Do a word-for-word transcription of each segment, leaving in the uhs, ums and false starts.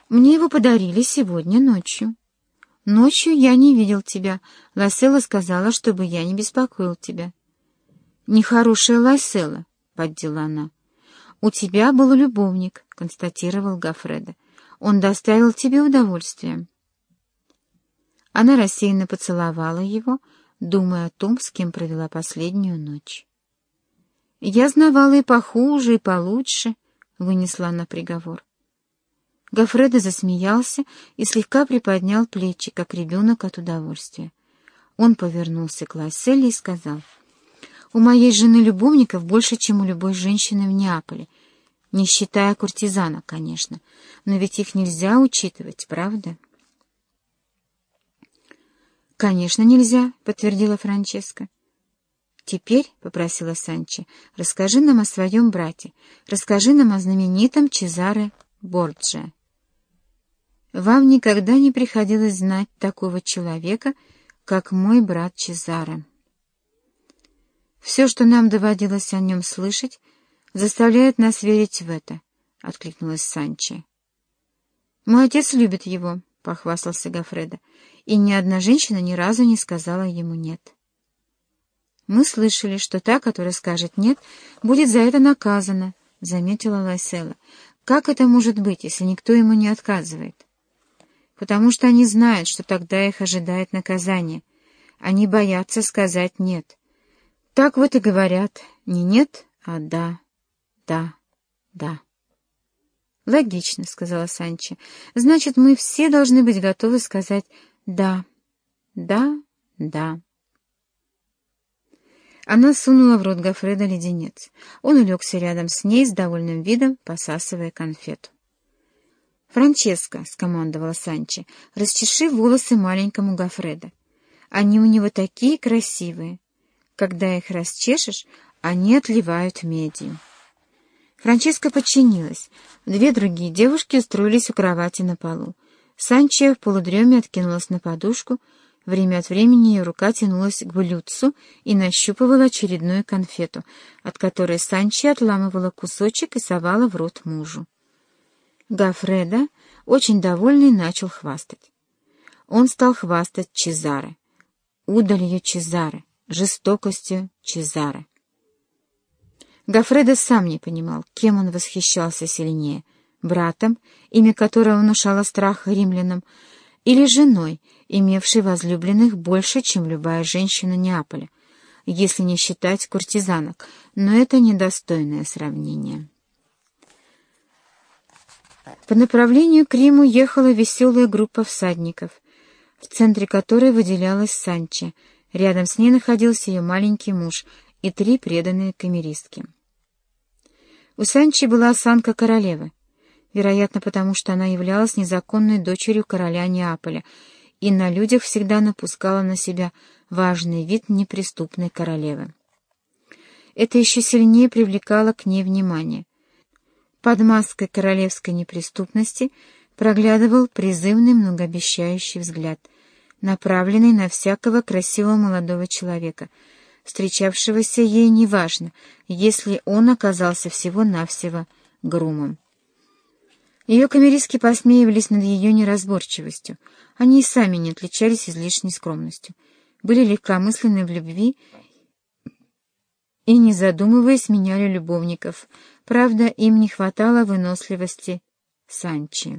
Мне его подарили сегодня ночью. Ночью я не видел тебя. Лайсела сказала, чтобы я не беспокоил тебя. Нехорошая Лайсела, — поддела она. У тебя был любовник, — констатировал Гоффредо. Он доставил тебе удовольствие. Она рассеянно поцеловала его, думая о том, с кем провела последнюю ночь. «Я знавала и похуже, и получше», — вынесла она приговор. Гоффредо засмеялся и слегка приподнял плечи, как ребенок от удовольствия. Он повернулся к Лайселле и сказал: «У моей жены любовников больше, чем у любой женщины в Неаполе, не считая куртизанок, конечно, но ведь их нельзя учитывать, правда?» «Конечно, нельзя», — подтвердила Франческа. «Теперь, — попросила Санчо, — расскажи нам о своем брате, расскажи нам о знаменитом Чезаре Борджиа. Вам никогда не приходилось знать такого человека, как мой брат Чезаре. Все, что нам доводилось о нем слышать, заставляет нас верить в это», — откликнулась Санчо. «Мой отец любит его», — похвастался Гоффредо, «и ни одна женщина ни разу не сказала ему «нет». «Мы слышали, что та, которая скажет «нет», будет за это наказана», — заметила Лайсела. «Как это может быть, если никто ему не отказывает?» «Потому что они знают, что тогда их ожидает наказание. Они боятся сказать «нет». Так вот и говорят: не «нет», а «да, да, да». «Логично», — сказала Санчо. «Значит, мы все должны быть готовы сказать «да, да, да». Она сунула в рот Гоффредо леденец. Он улегся рядом с ней с довольным видом, посасывая конфету. «Франческа», — скомандовала Санчо, — «расчеши волосы маленькому Гоффредо. Они у него такие красивые. Когда их расчешешь, они отливают медью». Франческа подчинилась. Две другие девушки устроились у кровати на полу. Санчо в полудреме откинулась на подушку. Время от времени ее рука тянулась к блюдцу и нащупывала очередную конфету, от которой Санчо отламывала кусочек и совала в рот мужу. Гоффредо, очень довольный, начал хвастать. Он стал хвастать Чезаре, удалью Чезаре, жестокостью Чезаре. Гоффредо сам не понимал, кем он восхищался сильнее — братом, имя которого внушало страх римлянам, или женой, имевшей возлюбленных больше, чем любая женщина Неаполя, если не считать куртизанок, но это недостойное сравнение. По направлению к Риму ехала веселая группа всадников, в центре которой выделялась Санчо. Рядом с ней находился ее маленький муж и три преданные камеристки. У Санчо была осанка королевы, вероятно, потому что она являлась незаконной дочерью короля Неаполя и на людях всегда напускала на себя важный вид неприступной королевы. Это еще сильнее привлекало к ней внимание. Под маской королевской неприступности проглядывал призывный многообещающий взгляд, направленный на всякого красивого молодого человека, встречавшегося ей неважно, если он оказался всего-навсего грумом. Ее камеристки посмеивались над ее неразборчивостью. Они и сами не отличались излишней скромностью, были легкомысленны в любви и, не задумываясь, меняли любовников. Правда, им не хватало выносливости Санчо.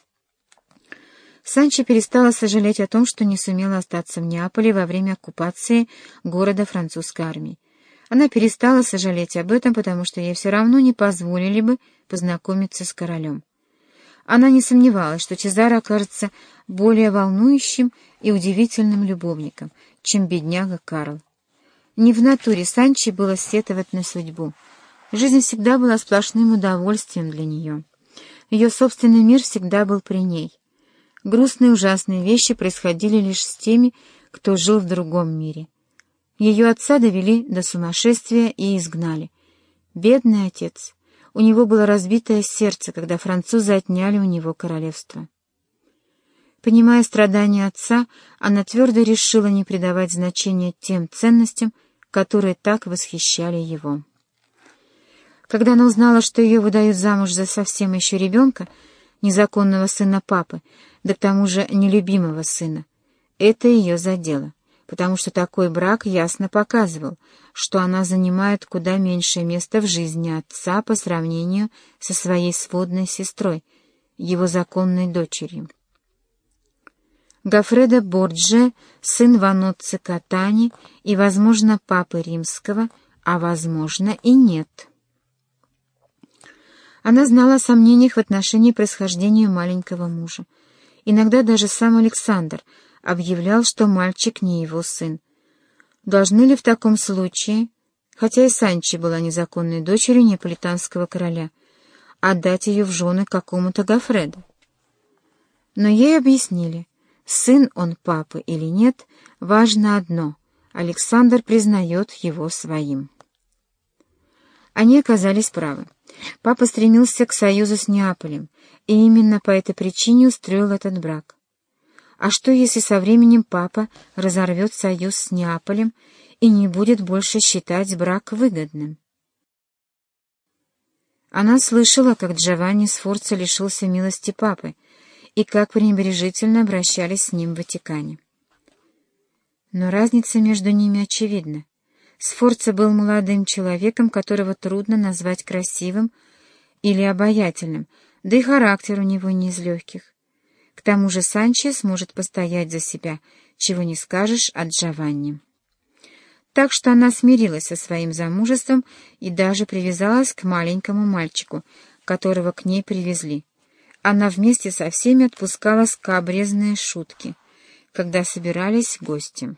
Санчо перестала сожалеть о том, что не сумела остаться в Неаполе во время оккупации города французской армией. Она перестала сожалеть об этом, потому что ей все равно не позволили бы познакомиться с королем. Она не сомневалась, что Чезаре окажется более волнующим и удивительным любовником, чем бедняга Карл. Не в натуре Санчо было сетовать на судьбу. Жизнь всегда была сплошным удовольствием для нее. Ее собственный мир всегда был при ней. Грустные ужасные вещи происходили лишь с теми, кто жил в другом мире. Ее отца довели до сумасшествия и изгнали. Бедный отец! У него было разбитое сердце, когда французы отняли у него королевство. Понимая страдания отца, она твердо решила не придавать значения тем ценностям, которые так восхищали его. Когда она узнала, что ее выдают замуж за совсем еще ребенка, незаконного сына папы, да к тому же нелюбимого сына. Это ее задело, потому что такой брак ясно показывал, что она занимает куда меньшее место в жизни отца по сравнению со своей сводной сестрой, его законной дочерью. Гоффредо Борджиа, сын Ваноцци Катани и, возможно, папы римского, а, возможно, и нет. Она знала о сомнениях в отношении происхождения маленького мужа. Иногда даже сам Александр объявлял, что мальчик не его сын. Должны ли в таком случае, хотя и Санчи была незаконной дочерью неаполитанского короля, отдать ее в жены какому-то Гоффредо? Но ей объяснили, сын он папы или нет, важно одно — Александр признает его своим. Они оказались правы. Папа стремился к союзу с Неаполем, и именно по этой причине устроил этот брак. А что, если со временем папа разорвет союз с Неаполем и не будет больше считать брак выгодным? Она слышала, как Джованни Сфорца лишился милости папы, и как пренебрежительно обращались с ним в Ватикане. Но разница между ними очевидна. Сфорца был молодым человеком, которого трудно назвать красивым или обаятельным, да и характер у него не из легких. К тому же Санчо сможет постоять за себя, чего не скажешь о Джованни. Так что она смирилась со своим замужеством и даже привязалась к маленькому мальчику, которого к ней привезли. Она вместе со всеми отпускала скабрезные шутки, когда собирались гости,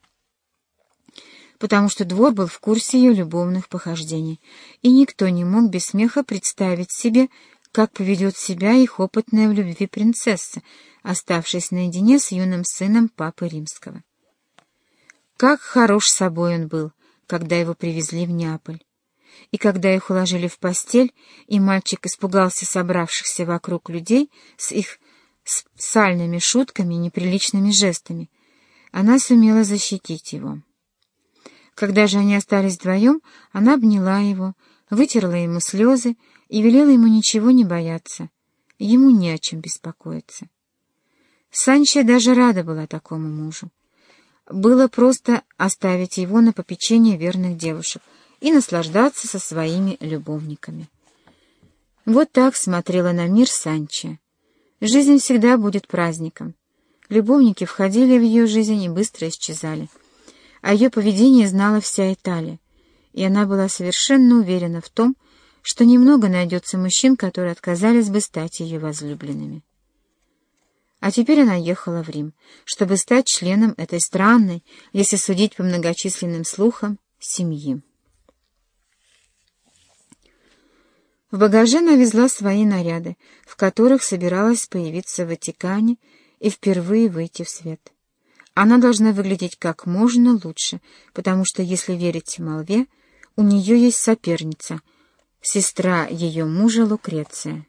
потому что двор был в курсе ее любовных похождений, и никто не мог без смеха представить себе, как поведет себя их опытная в любви принцесса, оставшись наедине с юным сыном папы римского. Как хорош собой он был, когда его привезли в Неаполь. И когда их уложили в постель, и мальчик испугался собравшихся вокруг людей с их сальными шутками и неприличными жестами, она сумела защитить его. Когда же они остались вдвоем, она обняла его, вытерла ему слезы и велела ему ничего не бояться. Ему не о чем беспокоиться. Санчо даже рада была такому мужу. Было просто оставить его на попечение верных девушек и наслаждаться со своими любовниками. Вот так смотрела на мир Санчо. Жизнь всегда будет праздником. Любовники входили в ее жизнь и быстро исчезали. О ее поведении знала вся Италия, и она была совершенно уверена в том, что немного найдется мужчин, которые отказались бы стать ее возлюбленными. А теперь она ехала в Рим, чтобы стать членом этой странной, если судить по многочисленным слухам, семьи. В багаже она везла свои наряды, в которых собиралась появиться в Ватикане и впервые выйти в свет. Она должна выглядеть как можно лучше, потому что, если верить молве, у нее есть соперница, сестра ее мужа Лукреция.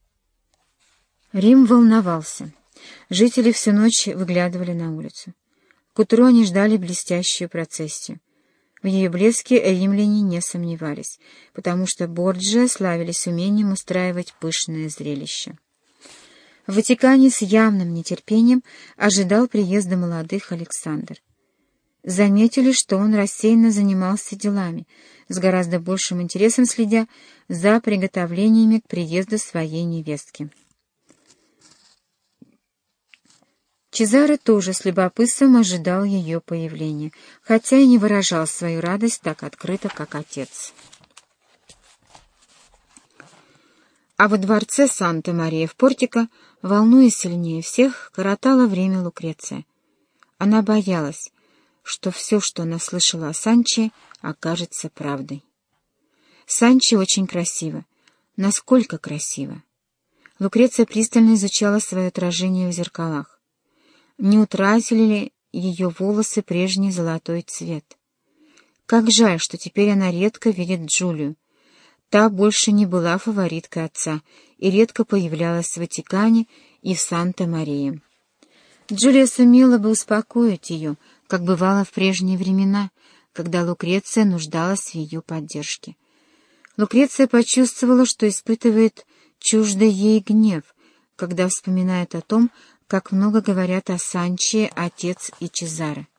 Рим волновался. Жители всю ночь выглядывали на улицу. К утру они ждали блестящую процессию. В ее блеске римляне не сомневались, потому что Борджиа славились умением устраивать пышное зрелище. В Ватикане с явным нетерпением ожидал приезда молодых Александр. Заметили, что он рассеянно занимался делами, с гораздо большим интересом следя за приготовлениями к приезду своей невестки. Чезаре тоже с любопытством ожидал ее появления, хотя и не выражал свою радость так открыто, как отец. А во дворце Санта-Мария в Портико, волнуясь сильнее всех, коротала время Лукреция. Она боялась, что все, что она слышала о Санчо, окажется правдой. Санчо очень красиво. Насколько красиво! Лукреция пристально изучала свое отражение в зеркалах. Не утратили ли ее волосы прежний золотой цвет? Как жаль, что теперь она редко видит Джулию. Та больше не была фавориткой отца и редко появлялась в Ватикане и в Санта-Марии. Джулия сумела бы успокоить ее, как бывало в прежние времена, когда Лукреция нуждалась в ее поддержке. Лукреция почувствовала, что испытывает чуждый ей гнев, когда вспоминает о том, как много говорят о Санче отец и Чезаре.